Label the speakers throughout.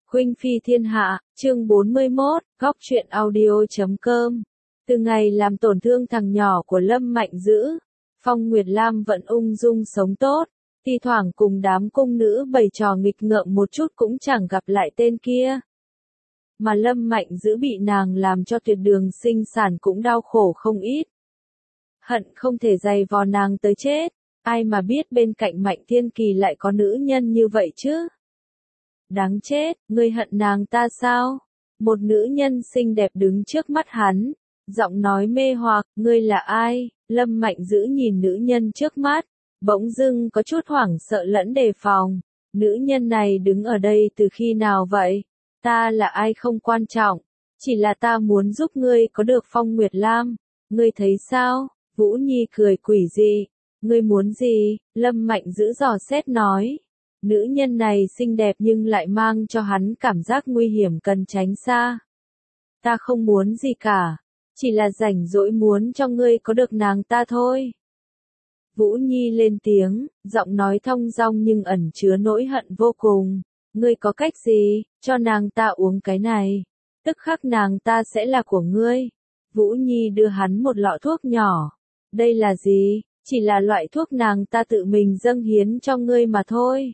Speaker 1: Khuynh Phi Thiên Hạ, chương 41, góc truyện audio.com. Từ ngày làm tổn thương thằng nhỏ của Lâm Mạnh Dữ, Phong Nguyệt Lam vẫn ung dung sống tốt, thi thoảng cùng đám cung nữ bày trò nghịch ngợm một chút cũng chẳng gặp lại tên kia. Mà Lâm Mạnh Dữ bị nàng làm cho tuyệt đường sinh sản cũng đau khổ không ít. Hận không thể giày vò nàng tới chết, ai mà biết bên cạnh Mạnh Thiên Kỳ lại có nữ nhân như vậy chứ. Đáng chết, ngươi hận nàng ta sao? Một nữ nhân xinh đẹp đứng trước mắt hắn, giọng nói mê hoặc, ngươi là ai? Lâm Mạnh Dữ nhìn nữ nhân trước mắt, bỗng dưng có chút hoảng sợ lẫn đề phòng. Nữ nhân này đứng ở đây từ khi nào vậy? Ta là ai không quan trọng, chỉ là ta muốn giúp ngươi có được Phong Nguyệt Lam. Ngươi thấy sao? Vũ Nhi cười quỷ dị. Ngươi muốn gì? Lâm Mạnh Dữ dò xét nói. Nữ nhân này xinh đẹp nhưng lại mang cho hắn cảm giác nguy hiểm cần tránh xa. Ta không muốn gì cả, chỉ là rảnh rỗi muốn cho ngươi có được nàng ta thôi. Vũ Nhi lên tiếng, giọng nói thong dong nhưng ẩn chứa nỗi hận vô cùng. Ngươi có cách gì, cho nàng ta uống cái này, tức khắc nàng ta sẽ là của ngươi. Vũ Nhi đưa hắn một lọ thuốc nhỏ. Đây là gì? Chỉ là loại thuốc nàng ta tự mình dâng hiến cho ngươi mà thôi.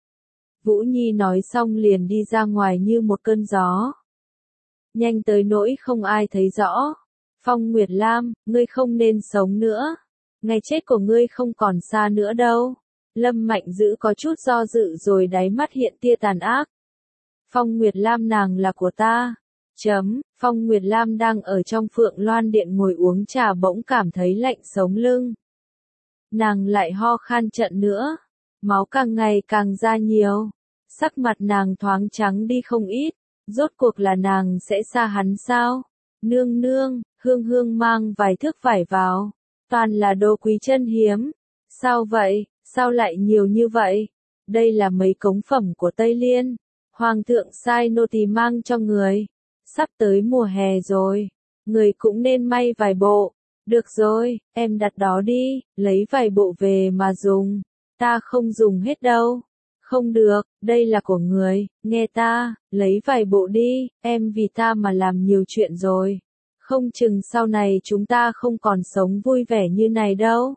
Speaker 1: Vũ Nhi nói xong liền đi ra ngoài như một cơn gió. Nhanh tới nỗi không ai thấy rõ. Phong Nguyệt Lam, ngươi không nên sống nữa. Ngày chết của ngươi không còn xa nữa đâu. Lâm Mạnh Dữ có chút do dự rồi đáy mắt hiện tia tàn ác. Phong Nguyệt Lam nàng là của ta. Phong Nguyệt Lam đang ở trong Phượng Loan Điện ngồi uống trà bỗng cảm thấy lạnh sống lưng. Nàng lại ho khan trận nữa. Máu càng ngày càng ra nhiều. Sắc mặt nàng thoáng trắng đi không ít. Rốt cuộc là nàng sẽ xa hắn sao? Nương nương, Hương Hương mang vài thước vải vào. Toàn là đồ quý chân hiếm. Sao vậy? Sao lại nhiều như vậy? Đây là mấy cống phẩm của Tây Liên. Hoàng thượng sai nô tỳ mang cho người. Sắp tới mùa hè rồi. Người cũng nên may vài bộ. Được rồi, em đặt đó đi, lấy vài bộ về mà dùng. Ta không dùng hết đâu. Không được, đây là của người, nghe ta, lấy vài bộ đi, em vì ta mà làm nhiều chuyện rồi. Không chừng sau này chúng ta không còn sống vui vẻ như này đâu.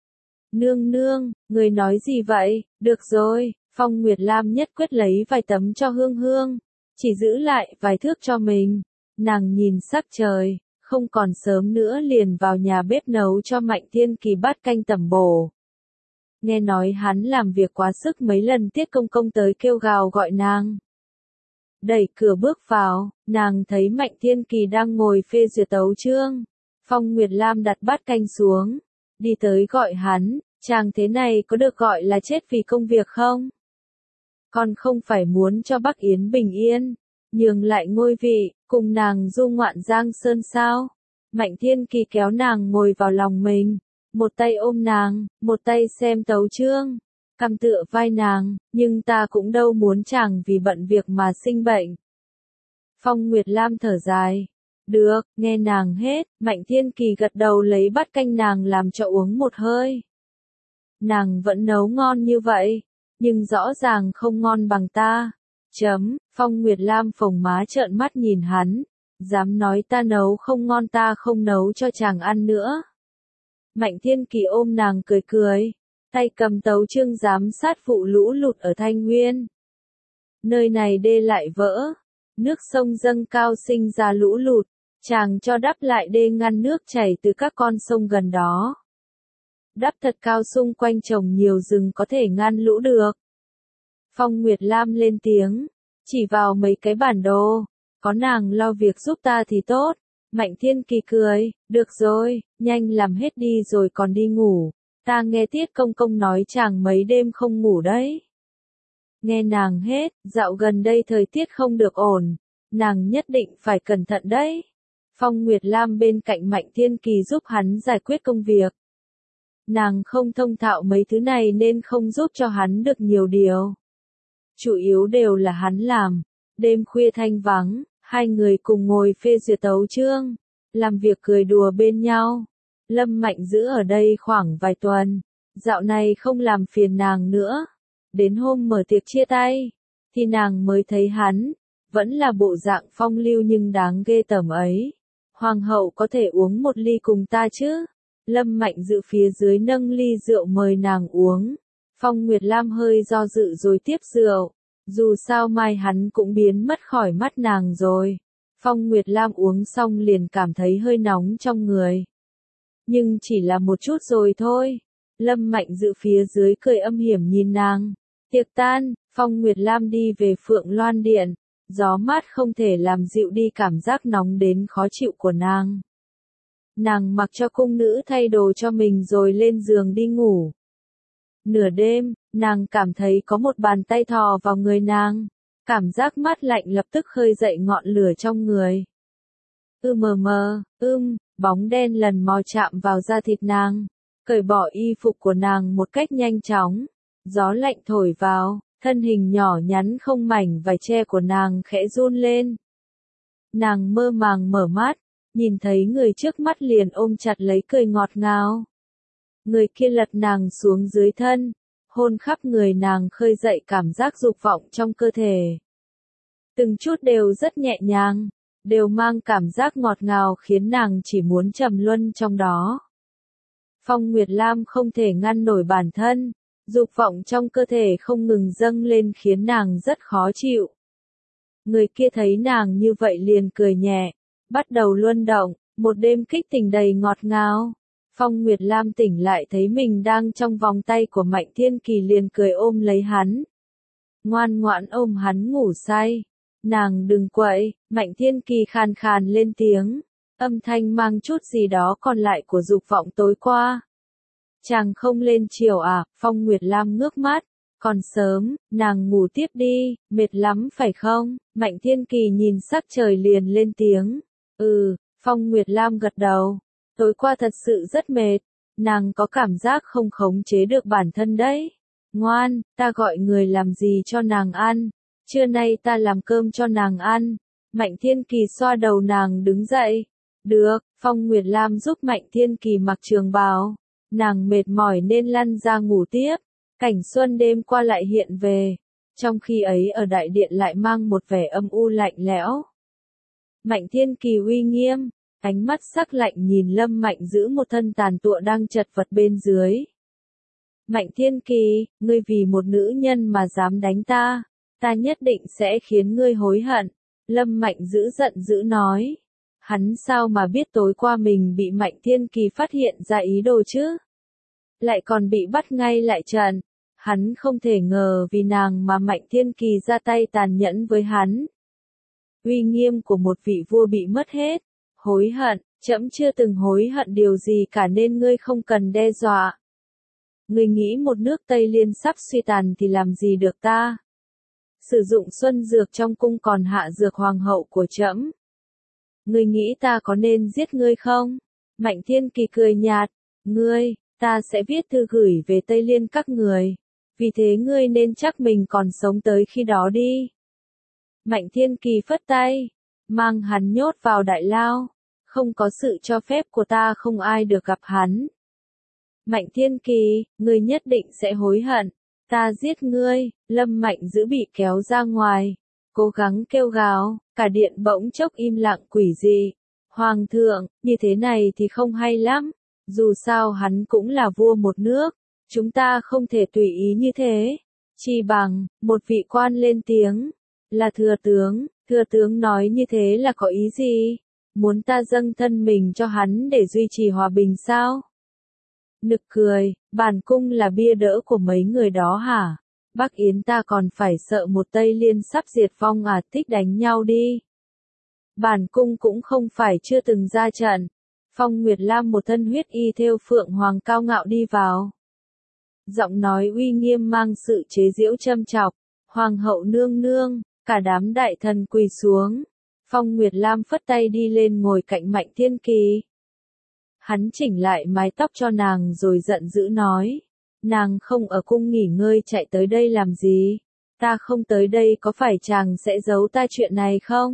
Speaker 1: Nương nương, người nói gì vậy? Được rồi, Phong Nguyệt Lam nhất quyết lấy vài tấm cho Hương Hương, chỉ giữ lại vài thước cho mình. Nàng nhìn sắc trời, không còn sớm nữa liền vào nhà bếp nấu cho Mạnh Thiên Kỳ bát canh tẩm bổ. Nghe nói hắn làm việc quá sức mấy lần Tiết Công Công tới kêu gào gọi nàng. Đẩy cửa bước vào, nàng thấy Mạnh Thiên Kỳ đang ngồi phê duyệt tấu chương. Phong Nguyệt Lam đặt bát canh xuống, đi tới gọi hắn, chàng thế này có được gọi là chết vì công việc không? Còn không phải muốn cho Bắc Yến bình yên, nhường lại ngôi vị, cùng nàng du ngoạn Giang Sơn sao? Mạnh Thiên Kỳ kéo nàng ngồi vào lòng mình. Một tay ôm nàng, một tay xem tấu chương, cằm tựa vai nàng, nhưng ta cũng đâu muốn chàng vì bận việc mà sinh bệnh. Phong Nguyệt Lam thở dài. Được, nghe nàng hết, Mạnh Thiên Kỳ gật đầu lấy bát canh nàng làm cho uống một hơi. Nàng vẫn nấu ngon như vậy, nhưng rõ ràng không ngon bằng ta. Phong Nguyệt Lam phồng má trợn mắt nhìn hắn, dám nói ta nấu không ngon ta không nấu cho chàng ăn nữa. Mạnh Thiên Kỳ ôm nàng cười cười, tay cầm tấu chương giám sát vụ lũ lụt ở Thanh Nguyên. Nơi này đê lại vỡ, nước sông dâng cao sinh ra lũ lụt, chàng cho đắp lại đê ngăn nước chảy từ các con sông gần đó. Đắp thật cao xung quanh trồng nhiều rừng có thể ngăn lũ được. Phong Nguyệt Lam lên tiếng, chỉ vào mấy cái bản đồ, có nàng lo việc giúp ta thì tốt. Mạnh Thiên Kỳ cười, được rồi, nhanh làm hết đi rồi còn đi ngủ. Ta nghe Tiết Công Công nói chàng mấy đêm không ngủ đấy. Nghe nàng hết, dạo gần đây thời tiết không được ổn, nàng nhất định phải cẩn thận đấy. Phong Nguyệt Lam bên cạnh Mạnh Thiên Kỳ giúp hắn giải quyết công việc. Nàng không thông thạo mấy thứ này nên không giúp cho hắn được nhiều điều. Chủ yếu đều là hắn làm. Đêm khuya thanh vắng. Hai người cùng ngồi phê duyệt tấu chương, làm việc cười đùa bên nhau. Lâm Mạnh Dữ ở đây khoảng vài tuần, dạo này không làm phiền nàng nữa. Đến hôm mở tiệc chia tay, thì nàng mới thấy hắn, vẫn là bộ dạng phong lưu nhưng đáng ghê tởm ấy. Hoàng hậu có thể uống một ly cùng ta chứ? Lâm Mạnh Dữ phía dưới nâng ly rượu mời nàng uống. Phong Nguyệt Lam hơi do dự rồi tiếp rượu. Dù sao mai hắn cũng biến mất khỏi mắt nàng rồi. Phong Nguyệt Lam uống xong liền cảm thấy hơi nóng trong người. Nhưng chỉ là một chút rồi thôi. Lâm Mạnh Dữ phía dưới cười âm hiểm nhìn nàng. Tiệc tan, Phong Nguyệt Lam đi về Phượng Loan Điện. Gió mát không thể làm dịu đi cảm giác nóng đến khó chịu của nàng. Nàng mặc cho cung nữ thay đồ cho mình rồi lên giường đi ngủ. Nửa đêm, nàng cảm thấy có một bàn tay thò vào người nàng. Cảm giác mát lạnh lập tức khơi dậy ngọn lửa trong người. Bóng đen lần mò chạm vào da thịt nàng. Cởi bỏ y phục của nàng một cách nhanh chóng. Gió lạnh thổi vào, thân hình nhỏ nhắn không mảnh vải che của nàng khẽ run lên. Nàng mơ màng mở mắt, nhìn thấy người trước mắt liền ôm chặt lấy cười ngọt ngào. Người kia lật nàng xuống dưới thân, hôn khắp người nàng khơi dậy cảm giác dục vọng trong cơ thể. Từng chút đều rất nhẹ nhàng, đều mang cảm giác ngọt ngào khiến nàng chỉ muốn trầm luân trong đó. Phong Nguyệt Lam không thể ngăn nổi bản thân, dục vọng trong cơ thể không ngừng dâng lên khiến nàng rất khó chịu. Người kia thấy nàng như vậy liền cười nhẹ, bắt đầu luân động, một đêm kích tình đầy ngọt ngào. Phong Nguyệt Lam tỉnh lại thấy mình đang trong vòng tay của Mạnh Thiên Kỳ liền cười ôm lấy hắn. Ngoan ngoãn ôm hắn ngủ say. Nàng đừng quậy, Mạnh Thiên Kỳ khàn khàn lên tiếng, âm thanh mang chút gì đó còn lại của dục vọng tối qua. Chàng không lên chiều à? Phong Nguyệt Lam ngước mắt, còn sớm, nàng ngủ tiếp đi, mệt lắm phải không? Mạnh Thiên Kỳ nhìn sắc trời liền lên tiếng. Phong Nguyệt Lam gật đầu. Tối qua thật sự rất mệt, nàng có cảm giác không khống chế được bản thân đấy. Ngoan, ta gọi người làm gì cho nàng ăn, trưa nay ta làm cơm cho nàng ăn. Mạnh Thiên Kỳ xoa đầu nàng đứng dậy. Được, Phong Nguyệt Lam giúp Mạnh Thiên Kỳ mặc trường bào. Nàng mệt mỏi nên lăn ra ngủ tiếp. Cảnh xuân đêm qua lại hiện về. Trong khi ấy ở đại điện lại mang một vẻ âm u lạnh lẽo. Mạnh Thiên Kỳ uy nghiêm, ánh mắt sắc lạnh nhìn Lâm Mạnh Dữ một thân tàn tụa đang chật vật bên dưới. Mạnh Thiên Kỳ, ngươi vì một nữ nhân mà dám đánh ta, ta nhất định sẽ khiến ngươi hối hận. Lâm Mạnh Dữ giận dữ nói. Hắn sao mà biết tối qua mình bị Mạnh Thiên Kỳ phát hiện ra ý đồ chứ? Lại còn bị bắt ngay lại trận. Hắn không thể ngờ vì nàng mà Mạnh Thiên Kỳ ra tay tàn nhẫn với hắn. Uy nghiêm của một vị vua bị mất hết. Hối hận, trẫm chưa từng hối hận điều gì cả nên ngươi không cần đe dọa. Ngươi nghĩ một nước Tây Liên sắp suy tàn thì làm gì được ta? Sử dụng xuân dược trong cung còn hạ dược hoàng hậu của trẫm. Ngươi nghĩ ta có nên giết ngươi không? Mạnh Thiên Kỳ cười nhạt. Ta sẽ viết thư gửi về Tây Liên các người. Vì thế ngươi nên chắc mình còn sống tới khi đó đi. Mạnh Thiên Kỳ phất tay, mang hắn nhốt vào đại lao. Không có sự cho phép của ta không ai được gặp hắn. Mạnh Thiên Kỳ, ngươi nhất định sẽ hối hận. Ta giết ngươi. Lâm Mạnh Dữ bị kéo ra ngoài. Cố gắng kêu gào, cả điện bỗng chốc im lặng quỷ dị. Hoàng thượng, như thế này thì không hay lắm. Dù sao hắn cũng là vua một nước. Chúng ta không thể tùy ý như thế. Chi bằng, một vị quan lên tiếng. Là thừa tướng nói như thế là có ý gì? Muốn ta dâng thân mình cho hắn để duy trì hòa bình sao? Nực cười, bản cung là bia đỡ của mấy người đó hả? Bắc Yến ta còn phải sợ một Tây Liên sắp diệt vong à? Thích đánh nhau đi. Bản cung cũng không phải chưa từng ra trận. Phong Nguyệt Lam một thân huyết y thêu phượng hoàng cao ngạo đi vào. Giọng nói uy nghiêm mang sự chế giễu châm chọc. Hoàng hậu nương nương, cả đám đại thần quỳ xuống. Phong Nguyệt Lam phất tay đi lên ngồi cạnh Mạnh Thiên Kỳ. Hắn chỉnh lại mái tóc cho nàng rồi giận dữ nói. Nàng không ở cung nghỉ ngơi chạy tới đây làm gì? Ta không tới đây có phải chàng sẽ giấu ta chuyện này không?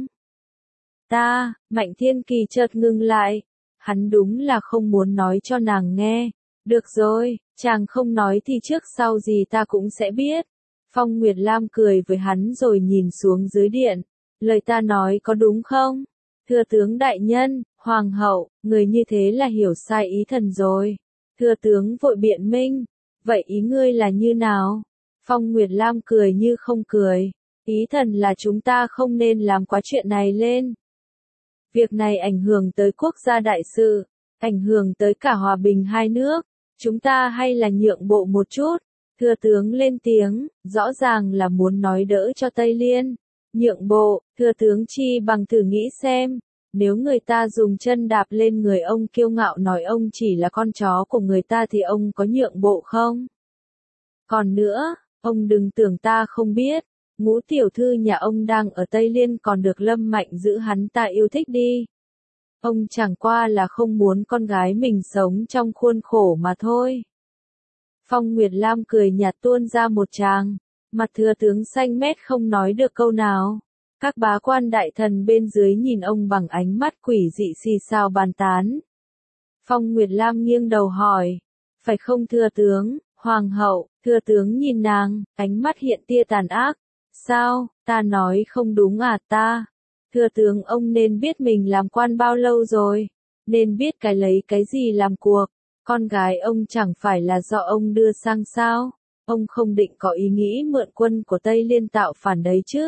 Speaker 1: Mạnh Thiên Kỳ chợt ngừng lại. Hắn đúng là không muốn nói cho nàng nghe. Được rồi, chàng không nói thì trước sau gì ta cũng sẽ biết. Phong Nguyệt Lam cười với hắn rồi nhìn xuống dưới điện. lời ta nói có đúng không? Thưa tướng đại nhân, hoàng hậu, người như thế là hiểu sai ý thần rồi. Thưa tướng vội biện minh, vậy ý ngươi là như nào? Phong Nguyệt Lam cười như không cười. Ý thần là chúng ta không nên làm quá chuyện này lên. Việc này ảnh hưởng tới quốc gia đại sự, ảnh hưởng tới cả hòa bình hai nước. Chúng ta hay là nhượng bộ một chút. Thưa tướng lên tiếng, rõ ràng là muốn nói đỡ cho Tây Liên. Nhượng bộ, thưa tướng chi bằng thử nghĩ xem. Nếu người ta dùng chân đạp lên người ông kiêu ngạo nói ông chỉ là con chó của người ta thì ông có nhượng bộ không? Còn nữa, ông đừng tưởng ta không biết. Ngũ tiểu thư nhà ông đang ở Tây Liên còn được Lâm Mạnh giữ hắn ta yêu thích đi. Ông chẳng qua là không muốn con gái mình sống trong khuôn khổ mà thôi. Phong Nguyệt Lam cười nhạt tuôn ra một tràng, mặt thừa tướng xanh mét không nói được câu nào. Các bá quan đại thần bên dưới nhìn ông bằng ánh mắt quỷ dị xì xào bàn tán. Phong Nguyệt Lam nghiêng đầu hỏi, phải không thưa tướng, hoàng hậu, thưa tướng nhìn nàng, ánh mắt hiện tia tàn ác. Sao, ta nói không đúng à ta? Thưa tướng ông nên biết mình làm quan bao lâu rồi, nên biết cái lấy cái gì làm cuộc. Con gái ông chẳng phải là do ông đưa sang sao? Ông không định có ý nghĩ mượn quân của Tây Liên tạo phản đấy chứ?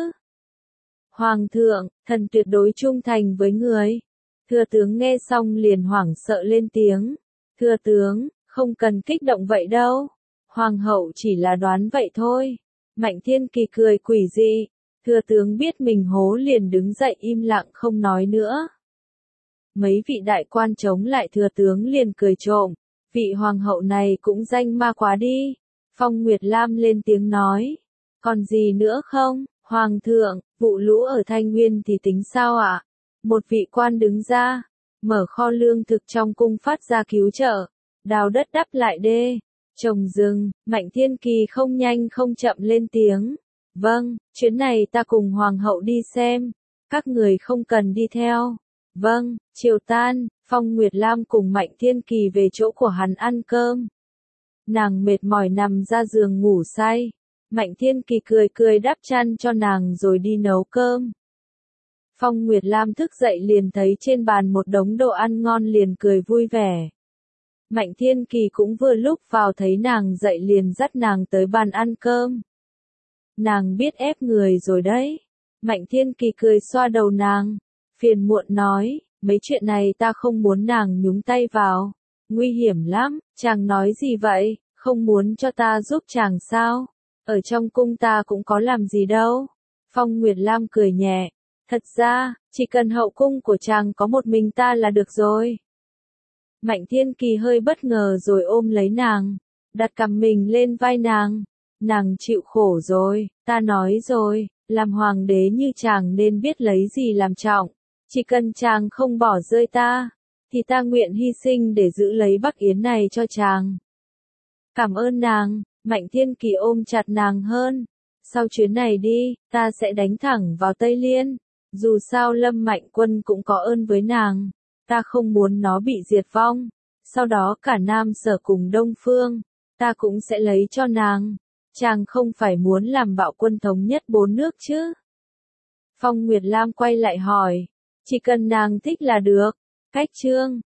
Speaker 1: Hoàng thượng, thần tuyệt đối trung thành với người. Thưa tướng nghe xong liền hoảng sợ lên tiếng. Thưa tướng, không cần kích động vậy đâu. Hoàng hậu chỉ là đoán vậy thôi. Mạnh Thiên Kỳ cười quỷ dị. Thưa tướng biết mình hố liền đứng dậy im lặng không nói nữa. Mấy vị đại quan chống lại thừa tướng liền cười trộm. Vị hoàng hậu này cũng danh ma quá đi. Phong Nguyệt Lam lên tiếng nói. Còn gì nữa không, hoàng thượng, vụ lũ ở Thanh Nguyên thì tính sao ạ? Một vị quan đứng ra, mở kho lương thực trong cung phát ra cứu trợ, đào đất đắp lại đê, trồng rừng. Mạnh Thiên Kỳ không nhanh không chậm lên tiếng. Vâng, chuyến này ta cùng hoàng hậu đi xem, các người không cần đi theo. Vâng, chiều tan, Phong Nguyệt Lam cùng Mạnh Thiên Kỳ về chỗ của hắn ăn cơm. Nàng mệt mỏi nằm ra giường ngủ say. Mạnh Thiên Kỳ cười cười đắp chăn cho nàng rồi đi nấu cơm. Phong Nguyệt Lam thức dậy liền thấy trên bàn một đống đồ ăn ngon liền cười vui vẻ. Mạnh Thiên Kỳ cũng vừa lúc vào thấy nàng dậy liền dắt nàng tới bàn ăn cơm. Nàng biết ép người rồi đấy. Mạnh Thiên Kỳ cười xoa đầu nàng, phiền muộn nói, mấy chuyện này ta không muốn nàng nhúng tay vào. Nguy hiểm lắm, chàng nói gì vậy, không muốn cho ta giúp chàng sao? Ở trong cung ta cũng có làm gì đâu. Phong Nguyệt Lam cười nhẹ, thật ra, chỉ cần hậu cung của chàng có một mình ta là được rồi. Mạnh Thiên Kỳ hơi bất ngờ rồi ôm lấy nàng, đặt cằm mình lên vai nàng. Nàng chịu khổ rồi, ta nói rồi, làm hoàng đế như chàng nên biết lấy gì làm trọng. Chỉ cần chàng không bỏ rơi ta, thì ta nguyện hy sinh để giữ lấy Bắc Yến này cho chàng. Cảm ơn nàng, Mạnh Thiên Kỳ ôm chặt nàng hơn. Sau chuyến này đi, ta sẽ đánh thẳng vào Tây Liên. Dù sao Lâm Mạnh Quân cũng có ơn với nàng. Ta không muốn nó bị diệt vong. Sau đó cả Nam Sở cùng Đông Phương, ta cũng sẽ lấy cho nàng. Chàng không phải muốn làm bạo quân thống nhất 4 nước chứ? Phong Nguyệt Lam quay lại hỏi. Chỉ cần nàng thích là được. Cách chương